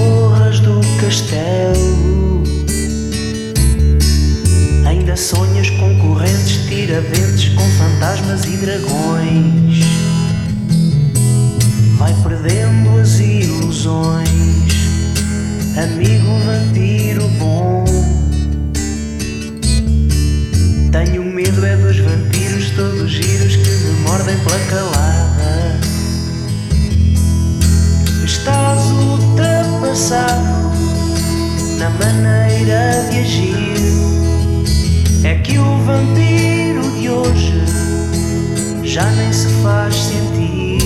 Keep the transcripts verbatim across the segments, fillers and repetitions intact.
torres do castelo. Ainda sonhas com correntes, tiradentes, com fantasmas e dragões. Vai perdendo as ilusões, amigo vampiro bom. Tenho medo é dos vampiros todos giros que me mordem pela calada. Estás ultrapassado na maneira de agir. É que o vampiro de hoje já nem se faz sentir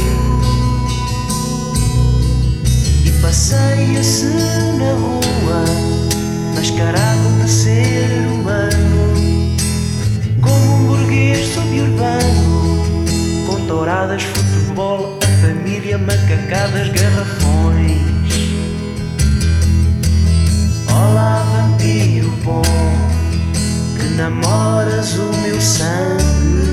e passeia-se na rua mascarado de ser humano, como um burguês suburbano, com touradas, futebol, a família, macacadas, garrafões. Olá, vampiro bom, que namoras o meu sangue,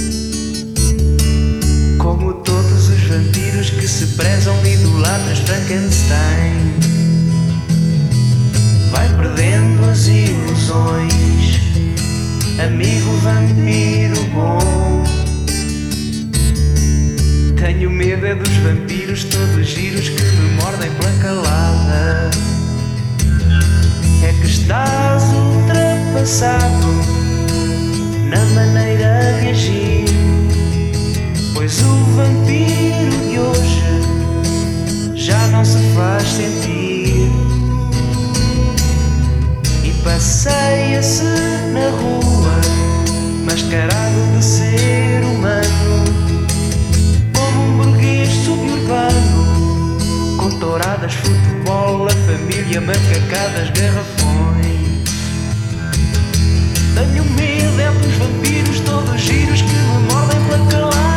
como todos os vampiros que se prezam idolatras Frankenstein. Vai perdendo as ilusões, amigo vampiro bom. Tenho medo é dos vampiros todos giros que me mordem pela calada. É que estás ultrapassado na maneira de agir, pois o vampiro de hoje já não se faz sentir e passeia-se na rua mascarado de ser humano, como um burguês suburbano, com touradas, futebol, a família, macacadas, garrafões. Tenho medo é dos vampiros todos giros que me mordem pela calada.